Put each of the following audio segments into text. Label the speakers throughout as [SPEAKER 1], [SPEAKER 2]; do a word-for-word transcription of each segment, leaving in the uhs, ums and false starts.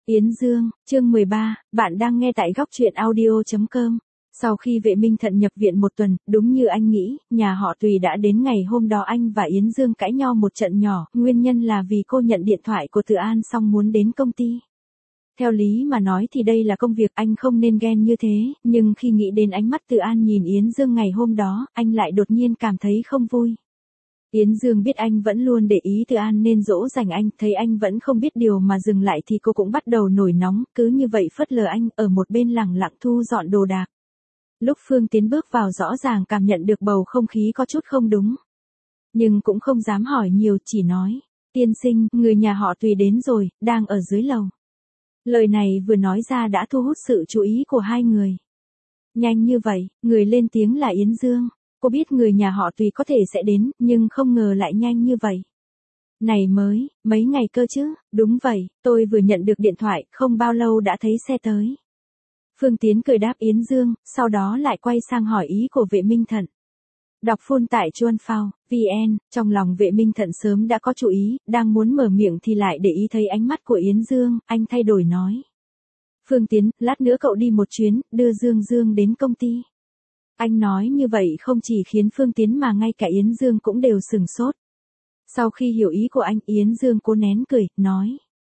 [SPEAKER 1] Yến Dương, chương mười ba, bạn đang nghe tại góc truyện audio chấm com. Sau khi Vệ Minh Thận nhập viện một tuần, đúng như anh nghĩ, nhà họ Tùy đã đến ngày hôm đó anh và Yến Dương cãi nhau một trận nhỏ, nguyên nhân là vì cô nhận điện thoại của Từ An xong muốn đến công ty. Theo lý mà nói thì đây là công việc anh không nên ghen như thế, nhưng khi nghĩ đến ánh mắt Từ An nhìn Yến Dương ngày hôm đó, anh lại đột nhiên cảm thấy không vui. Yến Dương biết anh vẫn luôn để ý Từ An nên dỗ dành anh, thấy anh vẫn không biết điều mà dừng lại thì cô cũng bắt đầu nổi nóng, cứ như vậy phớt lờ anh, ở một bên lẳng lặng thu dọn đồ đạc. Lúc Phương Tiến bước vào rõ ràng cảm nhận được bầu không khí có chút không đúng. Nhưng cũng không dám hỏi nhiều, chỉ nói, tiên sinh, người nhà họ Tùy đến rồi, đang ở dưới lầu. Lời này vừa nói ra đã thu hút sự chú ý của hai người. Nhanh như vậy, người lên tiếng là Yến Dương. Cô biết người nhà họ Tùy có thể sẽ đến, nhưng không ngờ lại nhanh như vậy. Này mới, mấy ngày cơ chứ, đúng vậy, tôi vừa nhận được điện thoại, không bao lâu đã thấy xe tới. Phương Tiến cười đáp Yến Dương, sau đó lại quay sang hỏi ý của Vệ Minh Thận. Đọc full tại chuan phao, vn, trong lòng Vệ Minh Thận sớm đã có chú ý, đang muốn mở miệng thì lại để ý thấy ánh mắt của Yến Dương, anh thay đổi nói. Phương Tiến, lát nữa cậu đi một chuyến, đưa Dương Dương đến công ty. Anh nói như vậy không chỉ khiến Phương Tiến mà ngay cả Yến Dương cũng đều sửng sốt. Sau khi hiểu ý của anh, Yến Dương cố nén cười, nói.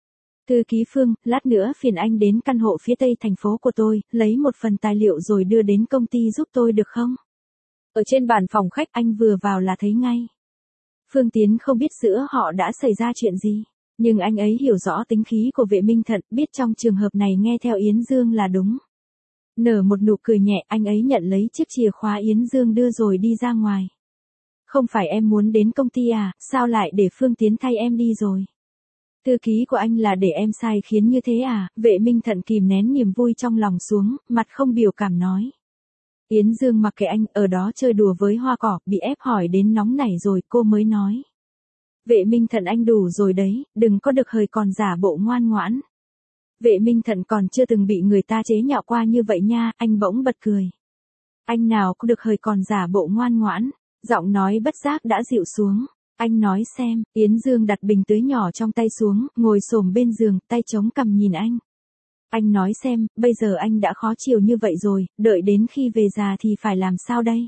[SPEAKER 1] Thư ký Phương, lát nữa phiền anh đến căn hộ phía tây thành phố của tôi, lấy một phần tài liệu rồi đưa đến công ty giúp tôi được không? Ở trên bàn phòng khách anh vừa vào là thấy ngay. Phương Tiến không biết giữa họ đã xảy ra chuyện gì, nhưng anh ấy hiểu rõ tính khí của Vệ Minh Thận, biết trong trường hợp này nghe theo Yến Dương là đúng. Nở một nụ cười nhẹ, anh ấy nhận lấy chiếc chìa khóa Yến Dương đưa rồi đi ra ngoài. Không phải em muốn đến công ty à, sao lại để Phương Tiến thay em đi rồi? Thư ký của anh là để em sai khiến như thế à? Vệ Minh Thận kìm nén niềm vui trong lòng xuống, mặt không biểu cảm nói. Yến Dương mặc kệ anh, ở đó chơi đùa với hoa cỏ, bị ép hỏi đến nóng nảy rồi cô mới nói. Vệ Minh Thận anh đủ rồi đấy, đừng có được hời còn giả bộ ngoan ngoãn. Vệ Minh Thận còn chưa từng bị người ta chế nhạo qua như vậy nha, anh bỗng bật cười. Anh nào có được hời còn giả bộ ngoan ngoãn, giọng nói bất giác đã dịu xuống. Anh nói xem, Yến Dương đặt bình tưới nhỏ trong tay xuống, ngồi xổm bên giường, tay chống cằm nhìn anh. Anh nói xem, bây giờ anh đã khó chịu như vậy rồi, đợi đến khi về già thì phải làm sao đây?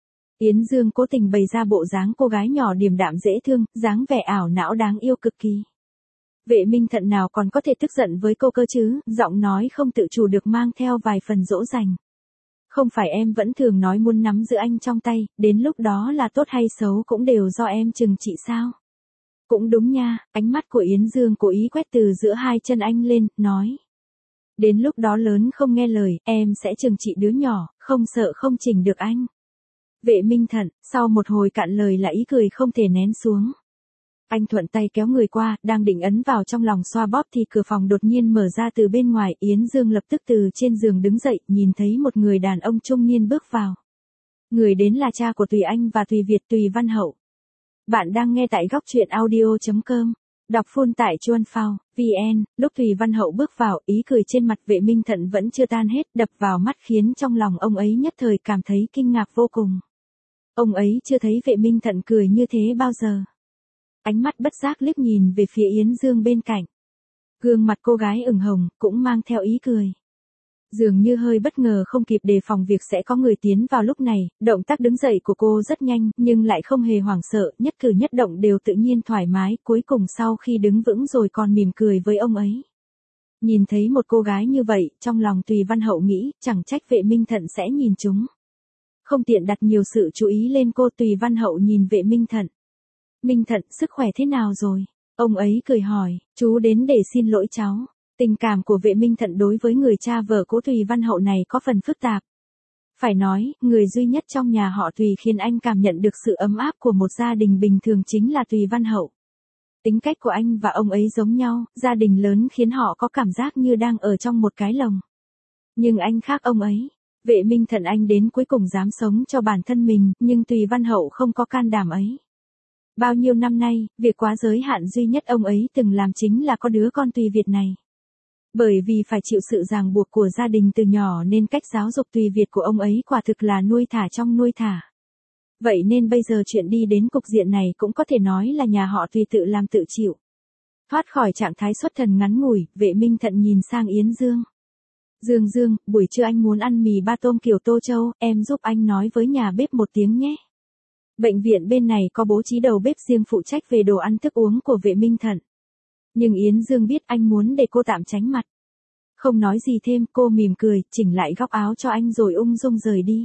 [SPEAKER 1] Yến Dương cố tình bày ra bộ dáng cô gái nhỏ điềm đạm dễ thương, dáng vẻ ảo não đáng yêu cực kỳ. Vệ Minh Thận nào còn có thể tức giận với cô cơ chứ, giọng nói không tự chủ được mang theo vài phần dỗ dành. Không phải em vẫn thường nói muốn nắm giữ anh trong tay, đến lúc đó là tốt hay xấu cũng đều do em trừng trị sao? Cũng đúng nha, ánh mắt của Yến Dương cố ý quét từ giữa hai chân anh lên, nói. Đến lúc đó lớn không nghe lời, em sẽ trừng trị đứa nhỏ, không sợ không chỉnh được anh. Vệ Minh Thận, sau một hồi cạn lời là ý cười không thể nén xuống. Anh thuận tay kéo người qua, đang định ấn vào trong lòng xoa bóp thì cửa phòng đột nhiên mở ra từ bên ngoài, Yến Dương lập tức từ trên giường đứng dậy, nhìn thấy một người đàn ông trung niên bước vào. Người đến là cha của Tùy Anh và Tùy Việt, Tùy Văn Hậu. Bạn đang nghe tại góc truyện audio chấm com. Đọc full tại chuan phao, vn, lúc Tùy Văn Hậu bước vào, ý cười trên mặt Vệ Minh Thận vẫn chưa tan hết, đập vào mắt khiến trong lòng ông ấy nhất thời cảm thấy kinh ngạc vô cùng. Ông ấy chưa thấy Vệ Minh Thận cười như thế bao giờ. Ánh mắt bất giác liếc nhìn về phía Yến Dương bên cạnh. Gương mặt cô gái ửng hồng, cũng mang theo ý cười. Dường như hơi bất ngờ không kịp đề phòng việc sẽ có người tiến vào lúc này, động tác đứng dậy của cô rất nhanh, nhưng lại không hề hoảng sợ, nhất cử nhất động đều tự nhiên thoải mái, cuối cùng sau khi đứng vững rồi còn mỉm cười với ông ấy. Nhìn thấy một cô gái như vậy, trong lòng Tùy Văn Hậu nghĩ, chẳng trách Vệ Minh Thận sẽ nhìn chúng. Không tiện đặt nhiều sự chú ý lên cô, Tùy Văn Hậu nhìn Vệ Minh Thận. Minh Thận, sức khỏe thế nào rồi? Ông ấy cười hỏi, chú đến để xin lỗi cháu. Tình cảm của Vệ Minh Thận đối với người cha vợ cố Tùy Văn Hậu này có phần phức tạp. Phải nói, người duy nhất trong nhà họ Tùy khiến anh cảm nhận được sự ấm áp của một gia đình bình thường chính là Tùy Văn Hậu. Tính cách của anh và ông ấy giống nhau, gia đình lớn khiến họ có cảm giác như đang ở trong một cái lồng. Nhưng anh khác ông ấy. Vệ Minh Thận anh đến cuối cùng dám sống cho bản thân mình, nhưng Tùy Văn Hậu không có can đảm ấy. Bao nhiêu năm nay, việc quá giới hạn duy nhất ông ấy từng làm chính là có đứa con Tùy Việt này. Bởi vì phải chịu sự ràng buộc của gia đình từ nhỏ nên cách giáo dục Tùy Việt của ông ấy quả thực là nuôi thả trong nuôi thả. Vậy nên bây giờ chuyện đi đến cục diện này cũng có thể nói là nhà họ Tùy tự làm tự chịu. Thoát khỏi trạng thái xuất thần ngắn ngủi, Vệ Minh Thận nhìn sang Yến Dương. Dương Dương, buổi trưa anh muốn ăn mì ba tôm kiểu Tô Châu, em giúp anh nói với nhà bếp một tiếng nhé. Bệnh viện bên này có bố trí đầu bếp riêng phụ trách về đồ ăn thức uống của Vệ Minh Thận. Nhưng Yến Dương biết anh muốn để cô tạm tránh mặt. Không nói gì thêm, cô mỉm cười, chỉnh lại góc áo cho anh rồi ung dung rời đi.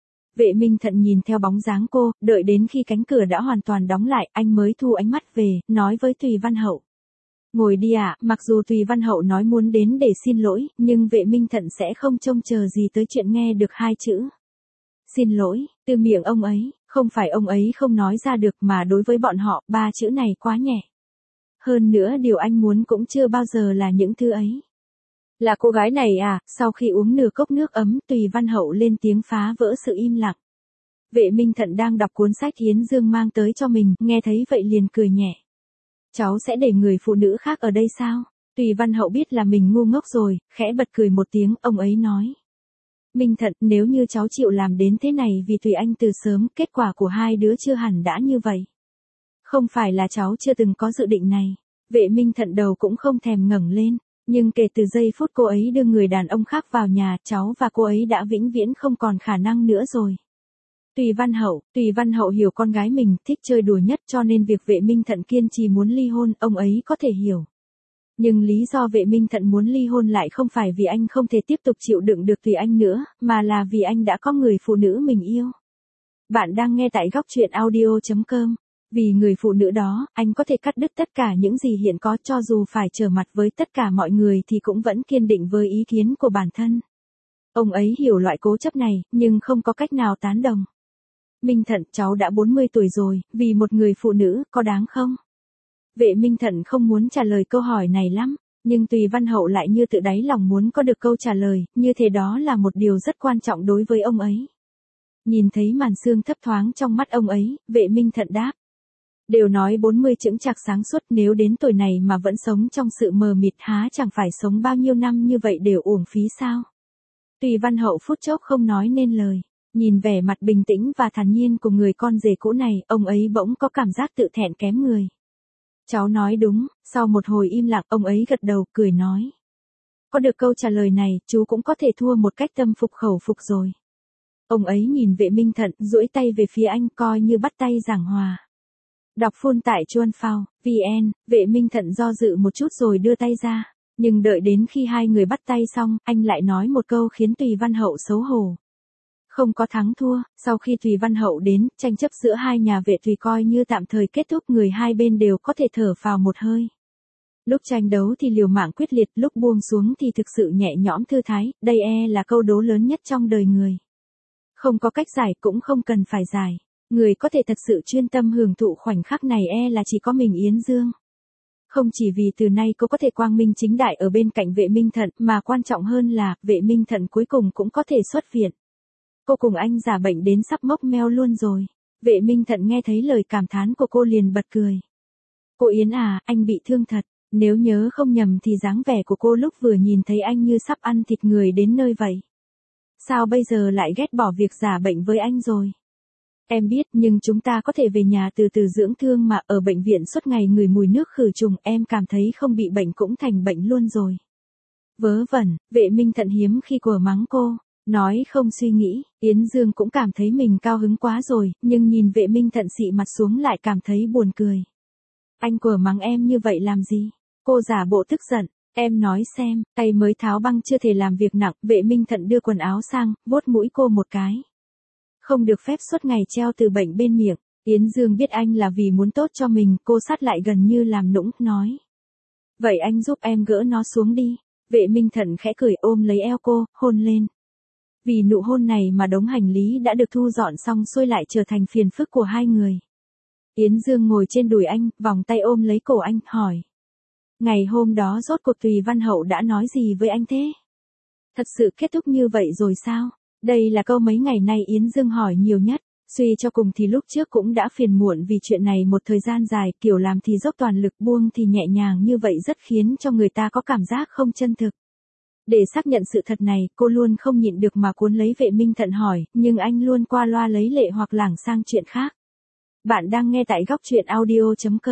[SPEAKER 1] Vệ Minh Thận nhìn theo bóng dáng cô, đợi đến khi cánh cửa đã hoàn toàn đóng lại, anh mới thu ánh mắt về, nói với Tùy Văn Hậu. Ngồi đi ạ, à, mặc dù Tùy Văn Hậu nói muốn đến để xin lỗi, nhưng Vệ Minh Thận sẽ không trông chờ gì tới chuyện nghe được hai chữ. Xin lỗi, từ miệng ông ấy, không phải ông ấy không nói ra được mà đối với bọn họ, ba chữ này quá nhẹ. Hơn nữa điều anh muốn cũng chưa bao giờ là những thứ ấy. Là cô gái này à, sau khi uống nửa cốc nước ấm, Tùy Văn Hậu lên tiếng phá vỡ sự im lặng. Vệ Minh Thận đang đọc cuốn sách Yến Dương mang tới cho mình, nghe thấy vậy liền cười nhẹ. Cháu sẽ để người phụ nữ khác ở đây sao? Tùy Văn Hậu biết là mình ngu ngốc rồi, khẽ bật cười một tiếng, ông ấy nói. Minh Thận, nếu như cháu chịu làm đến thế này vì Tùy anh từ sớm, kết quả của hai đứa chưa hẳn đã như vậy. Không phải là cháu chưa từng có dự định này. Vệ Minh Thận đầu cũng không thèm ngẩng lên, nhưng kể từ giây phút cô ấy đưa người đàn ông khác vào nhà, cháu và cô ấy đã vĩnh viễn không còn khả năng nữa rồi. Tùy Văn Hậu, Tùy Văn Hậu hiểu con gái mình thích chơi đùa nhất cho nên việc Vệ Minh Thận kiên trì muốn ly hôn, ông ấy có thể hiểu. Nhưng lý do Vệ Minh Thận muốn ly hôn lại không phải vì anh không thể tiếp tục chịu đựng được Tùy anh nữa, mà là vì anh đã có người phụ nữ mình yêu. Bạn đang nghe tại góc truyện audio chấm com. Vì người phụ nữ đó, anh có thể cắt đứt tất cả những gì hiện có cho dù phải trở mặt với tất cả mọi người thì cũng vẫn kiên định với ý kiến của bản thân. Ông ấy hiểu loại cố chấp này, nhưng không có cách nào tán đồng. Minh Thận, cháu đã bốn mươi tuổi rồi, vì một người phụ nữ, có đáng không? Vệ Minh Thận không muốn trả lời câu hỏi này lắm, nhưng Tùy Văn Hậu lại như tự đáy lòng muốn có được câu trả lời, như thế đó là một điều rất quan trọng đối với ông ấy. Nhìn thấy màn sương thấp thoáng trong mắt ông ấy, Vệ Minh Thận đáp. Đều nói bốn mươi chững chạc sáng suốt, nếu đến tuổi này mà vẫn sống trong sự mờ mịt há chẳng phải sống bao nhiêu năm như vậy đều uổng phí sao? Tùy Văn Hậu phút chốc không nói nên lời, nhìn vẻ mặt bình tĩnh và thản nhiên của người con rể cũ này, ông ấy bỗng có cảm giác tự thẹn kém người. Cháu nói đúng, sau một hồi im lặng, ông ấy gật đầu, cười nói. Có được câu trả lời này, chú cũng có thể thua một cách tâm phục khẩu phục rồi. Ông ấy nhìn Vệ Minh Thận, duỗi tay về phía anh coi như bắt tay giảng hòa. Đọc full tại chuan phao, vn, Vệ Minh Thận do dự một chút rồi đưa tay ra, nhưng đợi đến khi hai người bắt tay xong, anh lại nói một câu khiến Tùy Văn Hậu xấu hổ. Không có thắng thua, sau khi Tùy Văn Hậu đến, tranh chấp giữa hai nhà Vệ Tùy coi như tạm thời kết thúc, người hai bên đều có thể thở phào một hơi. Lúc tranh đấu thì liều mạng quyết liệt, lúc buông xuống thì thực sự nhẹ nhõm thư thái, đây e là câu đố lớn nhất trong đời người. Không có cách giải cũng không cần phải giải. Người có thể thật sự chuyên tâm hưởng thụ khoảnh khắc này e là chỉ có mình Yến Dương. Không chỉ vì từ nay cô có thể quang minh chính đại ở bên cạnh Vệ Minh Thận, mà quan trọng hơn là, Vệ Minh Thận cuối cùng cũng có thể xuất viện. Cô cùng anh giả bệnh đến sắp mốc meo luôn rồi. Vệ Minh Thận nghe thấy lời cảm thán của cô liền bật cười. Cô Yến à, anh bị thương thật, nếu nhớ không nhầm thì dáng vẻ của cô lúc vừa nhìn thấy anh như sắp ăn thịt người đến nơi vậy. Sao bây giờ lại ghét bỏ việc giả bệnh với anh rồi? Em biết, nhưng chúng ta có thể về nhà từ từ dưỡng thương mà, ở bệnh viện suốt ngày ngửi mùi nước khử trùng, em cảm thấy không bị bệnh cũng thành bệnh luôn rồi. Vớ vẩn, Vệ Minh Thận hiếm khi của mắng cô, nói không suy nghĩ, Yến Dương cũng cảm thấy mình cao hứng quá rồi, nhưng nhìn Vệ Minh Thận xị mặt xuống lại cảm thấy buồn cười. Anh của mắng em như vậy làm gì? Cô giả bộ tức giận. Em nói xem, tay mới tháo băng chưa thể làm việc nặng, Vệ Minh Thận đưa quần áo sang, vuốt mũi cô một cái. Không được phép suốt ngày treo từ bệnh bên miệng. Yến Dương biết anh là vì muốn tốt cho mình, cô sát lại gần như làm nũng, nói. Vậy anh giúp em gỡ nó xuống đi. Vệ Minh Thận khẽ cười ôm lấy eo cô, hôn lên. Vì nụ hôn này mà đống hành lý đã được thu dọn xong xuôi lại trở thành phiền phức của hai người. Yến Dương ngồi trên đùi anh, vòng tay ôm lấy cổ anh, hỏi. Ngày hôm đó rốt cuộc Tùy Văn Hậu đã nói gì với anh thế? Thật sự kết thúc như vậy rồi sao? Đây là câu mấy ngày nay Yến Dương hỏi nhiều nhất. Suy cho cùng thì lúc trước cũng đã phiền muộn vì chuyện này một thời gian dài, kiểu làm thì dốc toàn lực, buông thì nhẹ nhàng như vậy rất khiến cho người ta có cảm giác không chân thực. Để xác nhận sự thật này, cô luôn không nhịn được mà cuốn lấy Vệ Minh Thận hỏi, nhưng anh luôn qua loa lấy lệ hoặc lảng sang chuyện khác. Bạn đang nghe tại góc truyện audio chấm com.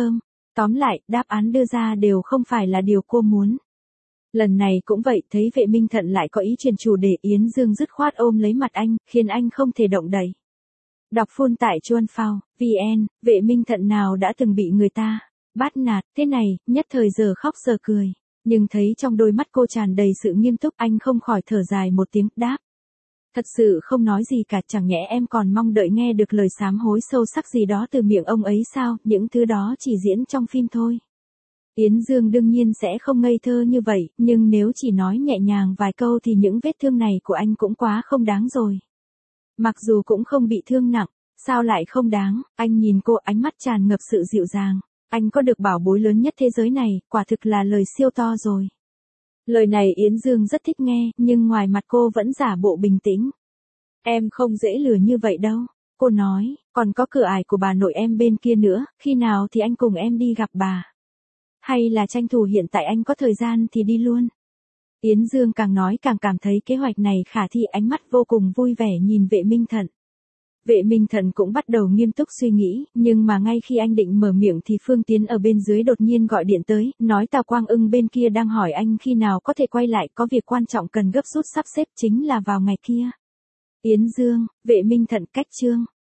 [SPEAKER 1] Tóm lại, đáp án đưa ra đều không phải là điều cô muốn. Lần này cũng vậy, thấy vệ minh thận lại có ý chuyển chủ đề, Yến Dương dứt khoát ôm lấy mặt anh, khiến anh không thể động đậy. Đọc full tại chuan phao, vn, vệ minh thận nào đã từng bị người ta bắt nạt, thế này, nhất thời giờ khóc giờ cười. Nhưng thấy trong đôi mắt cô tràn đầy sự nghiêm túc, anh không khỏi thở dài một tiếng, đáp. Thật sự không nói gì cả, chẳng nhẽ em còn mong đợi nghe được lời sám hối sâu sắc gì đó từ miệng ông ấy sao, những thứ đó chỉ diễn trong phim thôi. Yến Dương đương nhiên sẽ không ngây thơ như vậy, nhưng nếu chỉ nói nhẹ nhàng vài câu thì những vết thương này của anh cũng quá không đáng rồi. Mặc dù cũng không bị thương nặng, sao lại không đáng, anh nhìn cô, ánh mắt tràn ngập sự dịu dàng. Anh có được bảo bối lớn nhất thế giới này, quả thực là lời siêu to rồi. Lời này Yến Dương rất thích nghe, nhưng ngoài mặt cô vẫn giả bộ bình tĩnh. Em không dễ lừa như vậy đâu. Cô nói, còn có cửa ải của bà nội em bên kia nữa, khi nào thì anh cùng em đi gặp bà. Hay là tranh thủ hiện tại anh có thời gian thì đi luôn. Yến Dương càng nói càng cảm thấy kế hoạch này khả thi, ánh mắt vô cùng vui vẻ nhìn vệ minh thận. Vệ minh thận cũng bắt đầu nghiêm túc suy nghĩ, nhưng mà ngay khi anh định mở miệng thì Phương Tiến ở bên dưới đột nhiên gọi điện tới, nói Tào Quang Ưng bên kia đang hỏi anh khi nào có thể quay lại, có việc quan trọng cần gấp rút sắp xếp, chính là vào ngày kia. Yến Dương, vệ minh thận, cách chương.